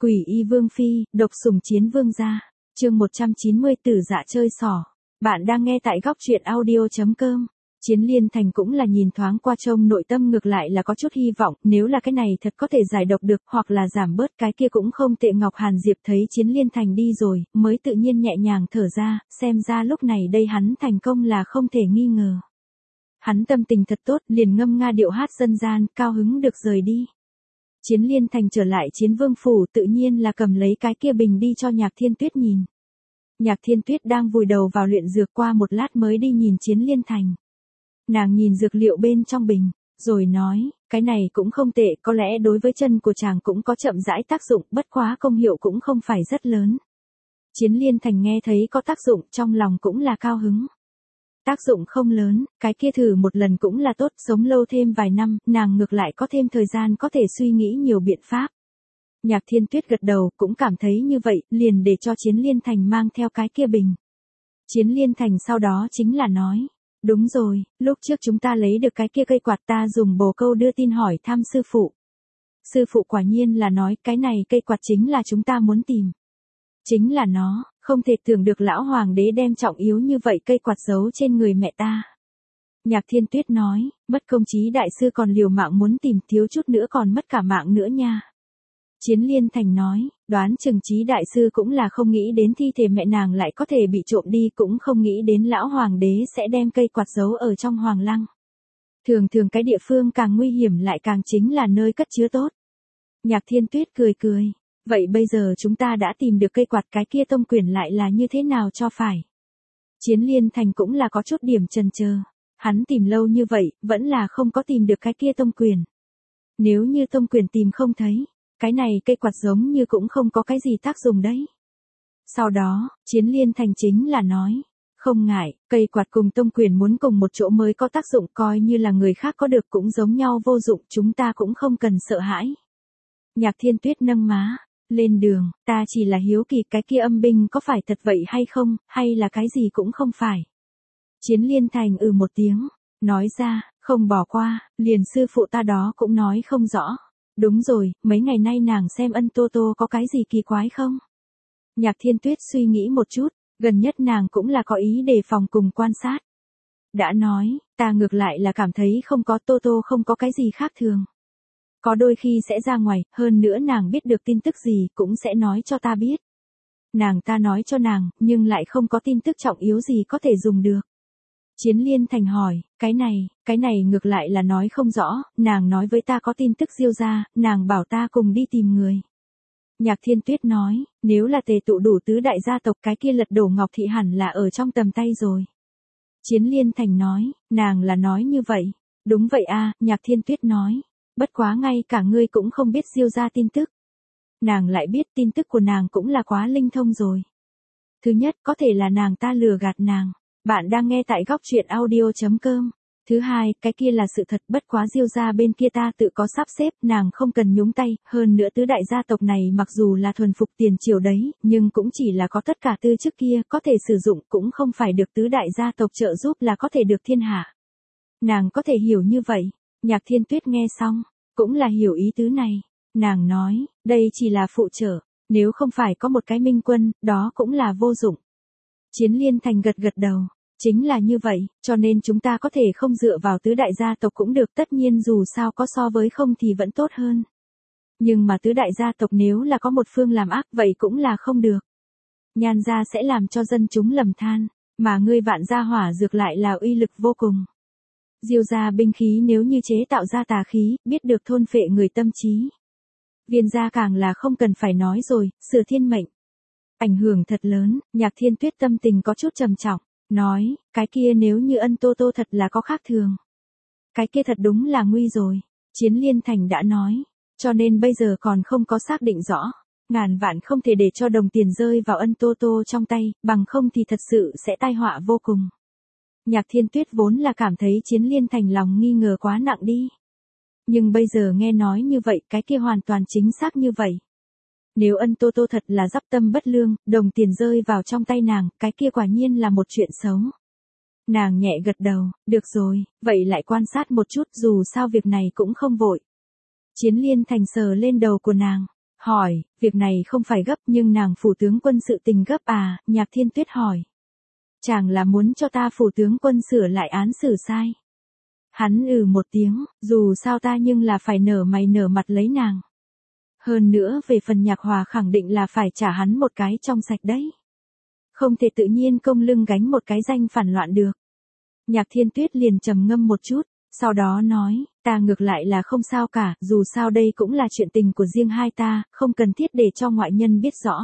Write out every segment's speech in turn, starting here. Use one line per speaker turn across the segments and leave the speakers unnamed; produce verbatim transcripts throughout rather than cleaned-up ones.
Quỷ y vương phi, độc sủng chiến vương gia. Chương một trăm chín mươi Tử dạ chơi xỏ. Bạn đang nghe tại góc truyện audio chấm com. Chiến Liên Thành cũng là nhìn thoáng qua trông nội tâm ngược lại là có chút hy vọng, nếu là cái này thật có thể giải độc được hoặc là giảm bớt cái kia cũng không tệ. Ngọc Hàn Diệp thấy Chiến Liên Thành đi rồi, mới tự nhiên nhẹ nhàng thở ra, xem ra lúc này đây hắn thành công là không thể nghi ngờ. Hắn tâm tình thật tốt, liền ngâm nga điệu hát dân gian, cao hứng được rời đi. Chiến Liên Thành trở lại Chiến Vương phủ, tự nhiên là cầm lấy cái kia bình đi cho Nhạc Thiên Tuyết nhìn. Nhạc Thiên Tuyết đang vùi đầu vào luyện dược, qua một lát mới đi nhìn Chiến Liên Thành. Nàng nhìn dược liệu bên trong bình, rồi nói, cái này cũng không tệ, có lẽ đối với chân của chàng cũng có chậm rãi tác dụng, bất quá công hiệu cũng không phải rất lớn. Chiến Liên Thành nghe thấy có tác dụng, trong lòng cũng là cao hứng. Tác dụng không lớn, cái kia thử một lần cũng là tốt, sống lâu thêm vài năm, nàng ngược lại có thêm thời gian có thể suy nghĩ nhiều biện pháp. Nhạc Thiên Tuyết gật đầu, cũng cảm thấy như vậy, liền để cho Chiến Liên Thành mang theo cái kia bình. Chiến Liên Thành sau đó chính là nói, đúng rồi, lúc trước chúng ta lấy được cái kia cây quạt, ta dùng bồ câu đưa tin hỏi thăm sư phụ. Sư phụ quả nhiên là nói, cái này cây quạt chính là chúng ta muốn tìm. Chính là nó, không thể tưởng được lão hoàng đế đem trọng yếu như vậy cây quạt giấu trên người mẹ ta. Nhạc Thiên Tuyết nói, mất công Chí đại sư còn liều mạng muốn tìm, thiếu chút nữa còn mất cả mạng nữa nha. Chiến Liên Thành nói, đoán chừng Chí đại sư cũng là không nghĩ đến thi thể mẹ nàng lại có thể bị trộm đi, cũng không nghĩ đến lão hoàng đế sẽ đem cây quạt giấu ở trong hoàng lăng. Thường thường cái địa phương càng nguy hiểm lại càng chính là nơi cất chứa tốt. Nhạc Thiên Tuyết cười cười, vậy bây giờ chúng ta đã tìm được cây quạt, cái kia tông quyền lại là như thế nào cho phải? Chiến Liên Thành cũng là có chút điểm chần chờ, hắn tìm lâu như vậy, vẫn là không có tìm được cái kia tông quyền. Nếu như tông quyền tìm không thấy, cái này cây quạt giống như cũng không có cái gì tác dụng đấy. Sau đó, Chiến Liên Thành chính là nói, không ngại, cây quạt cùng tông quyền muốn cùng một chỗ mới có tác dụng, coi như là người khác có được cũng giống nhau vô dụng, chúng ta cũng không cần sợ hãi. Nhạc Thiên Tuyết nâng má, lên đường, ta chỉ là hiếu kỳ cái kia âm binh có phải thật vậy hay không, hay là cái gì cũng không phải. Chiến Liên Thành ừ một tiếng, nói ra, không bỏ qua, liền sư phụ ta đó cũng nói không rõ. Đúng rồi, mấy ngày nay nàng xem Ân Tô Tô có cái gì kỳ quái không? Nhạc Thiên Tuyết suy nghĩ một chút, gần nhất nàng cũng là có ý đề phòng cùng quan sát. Đã nói, ta ngược lại là cảm thấy không có, Tô Tô không có cái gì khác thường. Có đôi khi sẽ ra ngoài, hơn nữa nàng biết được tin tức gì cũng sẽ nói cho ta biết. Nàng ta nói cho nàng, nhưng lại không có tin tức trọng yếu gì có thể dùng được. Chiến Liên Thành hỏi, cái này, cái này ngược lại là nói không rõ, nàng nói với ta có tin tức Diêu gia, nàng bảo ta cùng đi tìm người. Nhạc Thiên Tuyết nói, nếu là tề tụ đủ tứ đại gia tộc, cái kia lật đổ Ngọc Thị hẳn là ở trong tầm tay rồi. Chiến Liên Thành nói, nàng là nói như vậy. Đúng vậy a, Nhạc Thiên Tuyết nói, bất quá ngay cả ngươi cũng không biết Diêu gia tin tức. Nàng lại biết tin tức của nàng cũng là quá linh thông rồi. Thứ nhất, có thể là nàng ta lừa gạt nàng. Bạn đang nghe tại góc truyện audio chấm com. Thứ hai, cái kia là sự thật, bất quá Diêu gia bên kia ta tự có sắp xếp, nàng không cần nhúng tay, hơn nữa tứ đại gia tộc này mặc dù là thuần phục tiền triều đấy, nhưng cũng chỉ là có tất cả tư chức kia, có thể sử dụng, cũng không phải được tứ đại gia tộc trợ giúp là có thể được thiên hạ. Nàng có thể hiểu như vậy. Nhạc Thiên Tuyết nghe xong, cũng là hiểu ý tứ này. Nàng nói, đây chỉ là phụ trợ, nếu không phải có một cái minh quân, đó cũng là vô dụng. Chiến Liên Thành gật gật đầu, chính là như vậy, cho nên chúng ta có thể không dựa vào tứ đại gia tộc cũng được, tất nhiên dù sao có so với không thì vẫn tốt hơn. Nhưng mà tứ đại gia tộc nếu là có một phương làm ác vậy cũng là không được. Nhan gia sẽ làm cho dân chúng lầm than, mà ngươi Vạn gia hỏa dược lại là uy lực vô cùng. Diêu gia binh khí nếu như chế tạo ra tà khí, biết được thôn phệ người tâm trí. Viên gia càng là không cần phải nói rồi, sửa thiên mệnh. Ảnh hưởng thật lớn, Nhạc Thiên Tuyết tâm tình có chút trầm trọng, nói, cái kia nếu như Ân Tô Tô thật là có khác thường. Cái kia thật đúng là nguy rồi. Chiến Liên Thành đã nói, cho nên bây giờ còn không có xác định rõ. Ngàn vạn không thể để cho đồng tiền rơi vào Ân Tô Tô trong tay, bằng không thì thật sự sẽ tai họa vô cùng. Nhạc Thiên Tuyết vốn là cảm thấy Chiến Liên Thành lòng nghi ngờ quá nặng đi. Nhưng bây giờ nghe nói như vậy, cái kia hoàn toàn chính xác như vậy. Nếu Ân Tô Tô thật là dắp tâm bất lương, đồng tiền rơi vào trong tay nàng, cái kia quả nhiên là một chuyện xấu. Nàng nhẹ gật đầu, được rồi, vậy lại quan sát một chút, dù sao việc này cũng không vội. Chiến Liên Thành sờ lên đầu của nàng, Hỏi, việc này không phải gấp nhưng nàng phủ tướng quân sự tình gấp à, Nhạc Thiên Tuyết hỏi. Chàng là muốn cho ta phủ tướng quân sửa lại án xử sai. Hắn ừ một tiếng, dù sao ta nhưng là phải nở mày nở mặt lấy nàng. Hơn nữa về phần Nhạc Hòa khẳng định là phải trả hắn một cái trong sạch đấy. Không thể tự nhiên công lưng gánh một cái danh phản loạn được. Nhạc Thiên Tuyết liền trầm ngâm một chút, sau đó nói, ta ngược lại là không sao cả, dù sao đây cũng là chuyện tình của riêng hai ta, không cần thiết để cho ngoại nhân biết rõ.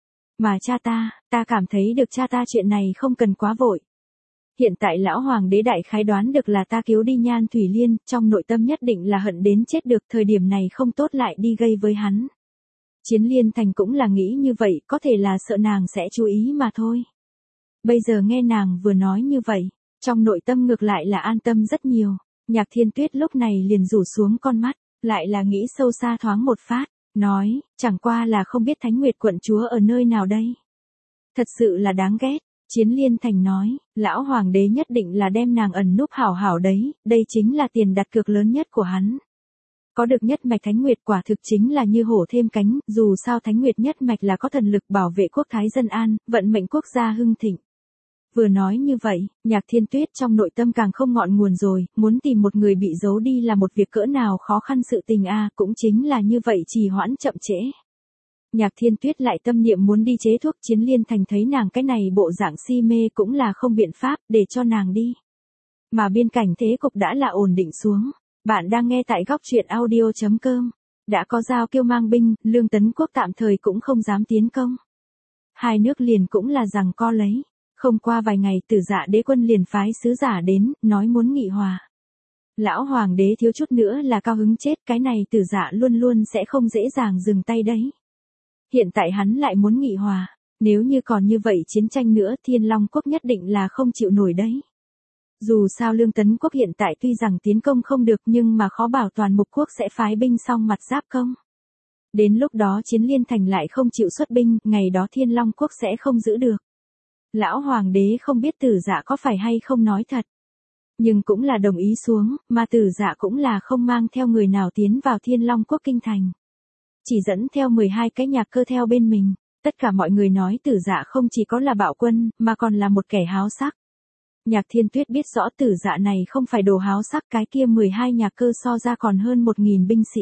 Mà cha ta, ta cảm thấy được cha ta chuyện này không cần quá vội. Hiện tại lão hoàng đế đại khái đoán được là ta cứu đi Nhan Thủy Liên, trong nội tâm nhất định là hận đến chết được, thời điểm này không tốt lại đi gây với hắn. Chiến Liên Thành cũng là nghĩ như vậy, có thể là sợ nàng sẽ chú ý mà thôi. Bây giờ nghe nàng vừa nói như vậy, trong nội tâm ngược lại là an tâm rất nhiều. Nhạc Thiên Tuyết lúc này liền rủ xuống con mắt, lại là nghĩ sâu xa thoáng một phát, nói, chẳng qua là không biết Thánh Nguyệt quận chúa ở nơi nào đây. Thật sự là đáng ghét. Chiến Liên Thành nói, lão hoàng đế nhất định là đem nàng ẩn núp hảo hảo đấy, đây chính là tiền đặt cược lớn nhất của hắn. Có được nhất mạch Thánh Nguyệt quả thực chính là như hổ thêm cánh, dù sao Thánh Nguyệt nhất mạch là có thần lực bảo vệ quốc thái dân an, vận mệnh quốc gia hưng thịnh. Vừa nói như vậy, Nhạc Thiên Tuyết trong nội tâm càng không ngọn nguồn rồi, muốn tìm một người bị giấu đi là một việc cỡ nào khó khăn sự tình a, cũng chính là như vậy trì hoãn chậm trễ. Nhạc Thiên Tuyết lại tâm niệm muốn đi chế thuốc. Chiến Liên Thành thấy nàng cái này bộ dạng si mê cũng là không biện pháp, để cho nàng đi. Mà biên cảnh thế cục đã là ổn định xuống. Bạn đang nghe tại góc truyện audio chấm com. Đã có Giao Kiêu mang binh, Lương Tấn Quốc tạm thời cũng không dám tiến công. Hai nước liền cũng là giằng co lấy. Không qua vài ngày Tử Dạ đế quân liền phái sứ giả đến, nói muốn nghị hòa. Lão hoàng đế thiếu chút nữa là cao hứng chết, cái này Tử Dạ luôn luôn sẽ không dễ dàng dừng tay đấy. Hiện tại hắn lại muốn nghị hòa, nếu như còn như vậy chiến tranh nữa Thiên Long Quốc nhất định là không chịu nổi đấy. Dù sao Lương Tấn Quốc hiện tại tuy rằng tiến công không được nhưng mà khó bảo toàn Mục Quốc sẽ phái binh xong mặt giáp công. Đến lúc đó Chiến Liên Thành lại không chịu xuất binh, ngày đó Thiên Long Quốc sẽ không giữ được. Lão hoàng đế không biết Tử Dạ có phải hay không nói thật. Nhưng cũng là đồng ý xuống, mà Tử Dạ cũng là không mang theo người nào tiến vào Thiên Long Quốc kinh thành. Chỉ dẫn theo mười hai cái nhạc cơ theo bên mình, tất cả mọi người nói Tử Dạ không chỉ có là bạo quân, mà còn là một kẻ háo sắc. Nhạc Thiên Tuyết biết rõ Tử Dạ này không phải đồ háo sắc, cái kia mười hai nhạc cơ so ra còn hơn một nghìn binh sĩ.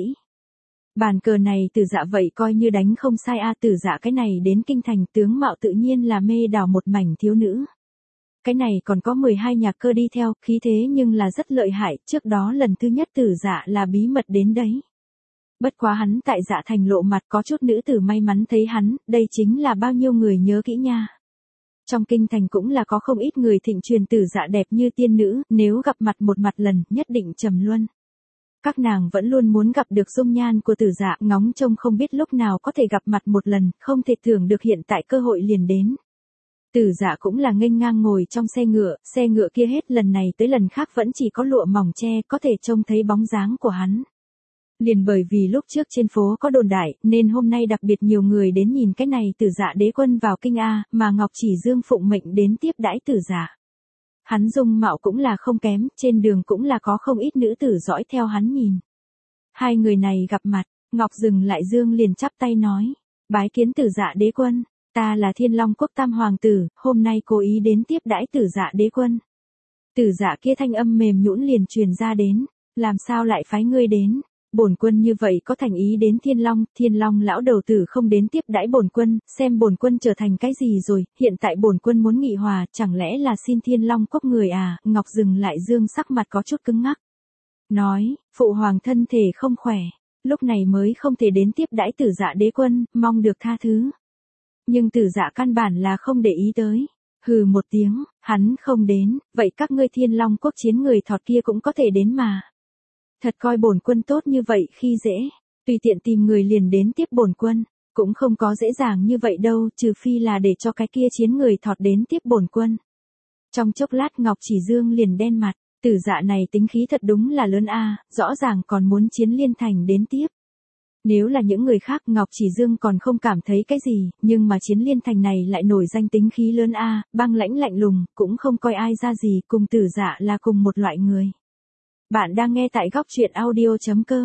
Bàn cờ này Tử Dạ vậy coi như đánh không sai a, Tử Dạ cái này đến kinh thành tướng mạo tự nhiên là mê đảo một mảnh thiếu nữ. Cái này còn có mười hai nhạc cơ đi theo, khí thế nhưng là rất lợi hại, trước đó lần thứ nhất Tử Dạ là bí mật đến đấy. Bất quá hắn tại Dạ Thành lộ mặt, có chút nữ tử may mắn thấy hắn, đây chính là bao nhiêu người nhớ kỹ nha. Trong kinh thành cũng là có không ít người thịnh truyền Tử Dạ đẹp như tiên nữ, nếu gặp mặt một mặt lần, nhất định trầm luân. Các nàng vẫn luôn muốn gặp được dung nhan của Tử Dạ, ngóng trông không biết lúc nào có thể gặp mặt một lần, không thể tưởng được hiện tại cơ hội liền đến. Tử Dạ cũng là nghênh ngang ngồi trong xe ngựa, xe ngựa kia hết lần này tới lần khác vẫn chỉ có lụa mỏng che, có thể trông thấy bóng dáng của hắn. Liền bởi vì lúc trước trên phố có đồn đại, nên hôm nay đặc biệt nhiều người đến nhìn cái này Tử Dạ đế quân vào kinh A, mà Ngọc Chỉ Dương phụng mệnh đến tiếp đãi Tử Dạ. Hắn dung mạo cũng là không kém, trên đường cũng là có không ít nữ tử dõi theo hắn nhìn. Hai người này gặp mặt, Ngọc dừng lại Dương liền chắp tay nói, bái kiến Tử Dạ đế quân, ta là Thiên Long Quốc tam hoàng tử, hôm nay cố ý đến tiếp đãi Tử Dạ đế quân. Tử Dạ kia thanh âm mềm nhũn liền truyền ra đến, làm sao lại phái ngươi đến? Bổn quân như vậy có thành ý đến Thiên Long, Thiên Long lão đầu tử không đến tiếp đãi bổn quân, xem bổn quân trở thành cái gì rồi, hiện tại bổn quân muốn nghị hòa, chẳng lẽ là xin Thiên Long Quốc người à? Ngọc dừng lại Dương sắc mặt có chút cứng ngắc. Nói, phụ hoàng thân thể không khỏe, lúc này mới không thể đến tiếp đãi Tử Dạ đế quân, mong được tha thứ. Nhưng Tử Dạ căn bản là không để ý tới. Hừ một tiếng, hắn không đến, vậy các ngươi Thiên Long Quốc chiến người thọt kia cũng có thể đến mà. Thật coi bổn quân tốt như vậy khi dễ, tùy tiện tìm người liền đến tiếp bổn quân, cũng không có dễ dàng như vậy đâu, trừ phi là để cho cái kia chiến người thọt đến tiếp bổn quân. Trong chốc lát Ngọc Chỉ Dương liền đen mặt, Tử Dạ này tính khí thật đúng là lớn a, rõ ràng còn muốn Chiến Liên Thành đến tiếp. Nếu là những người khác Ngọc Chỉ Dương còn không cảm thấy cái gì, nhưng mà Chiến Liên Thành này lại nổi danh tính khí lớn a, băng lãnh lạnh lùng, cũng không coi ai ra gì, cùng Tử Dạ là cùng một loại người. Bạn đang nghe tại góc truyện audio chấm com.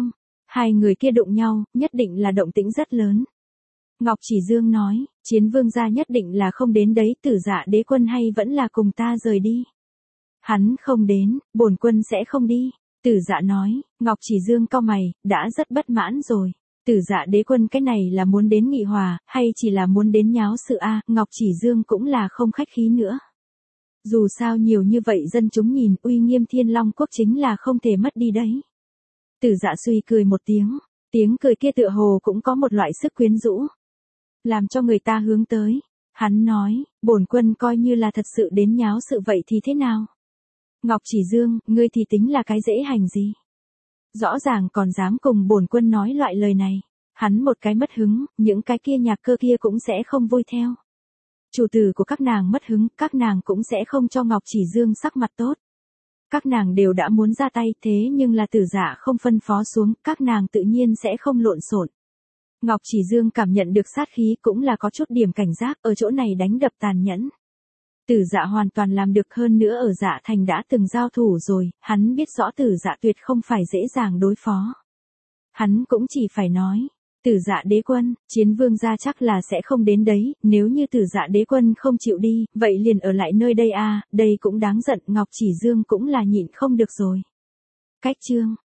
Hai người kia đụng nhau, nhất định là động tĩnh rất lớn. Ngọc Chỉ Dương nói, Chiến Vương gia nhất định là không đến đấy, Tử Dạ đế quân hay vẫn là cùng ta rời đi. Hắn không đến, bổn quân sẽ không đi. Tử Dạ nói. Ngọc Chỉ Dương cau mày, đã rất bất mãn rồi. Tử Dạ đế quân cái này là muốn đến nghị hòa, hay chỉ là muốn đến nháo sự a? À, Ngọc Chỉ Dương cũng là không khách khí nữa. Dù sao nhiều như vậy dân chúng nhìn, uy nghiêm Thiên Long quốc chính là không thể mất đi đấy. Tử Dạ suy cười một tiếng, tiếng cười kia tựa hồ cũng có một loại sức quyến rũ, làm cho người ta hướng tới. Hắn nói, bổn quân coi như là thật sự đến nháo sự vậy thì thế nào? Ngọc Chỉ Dương, ngươi thì tính là cái dễ hành gì? Rõ ràng còn dám cùng bổn quân nói loại lời này. Hắn một cái mất hứng, những cái kia nhạc cơ kia cũng sẽ không vui theo. Chủ tử của các nàng mất hứng, các nàng cũng sẽ không cho Ngọc Chỉ Dương sắc mặt tốt. Các nàng đều đã muốn ra tay, thế nhưng là Tử Dạ không phân phó xuống, các nàng tự nhiên sẽ không lộn xộn. Ngọc Chỉ Dương cảm nhận được sát khí, cũng là có chút điểm cảnh giác, ở chỗ này đánh đập tàn nhẫn. Tử Dạ hoàn toàn làm được, hơn nữa ở Dạ Thành đã từng giao thủ rồi, hắn biết rõ Tử Dạ tuyệt không phải dễ dàng đối phó. Hắn cũng chỉ phải nói, Tử Dạ đế quân, Chiến Vương gia chắc là sẽ không đến đấy, nếu như Tử Dạ đế quân không chịu đi, vậy liền ở lại nơi đây a, à, đây cũng đáng giận. Ngọc Chỉ Dương cũng là nhịn không được rồi. Cách chương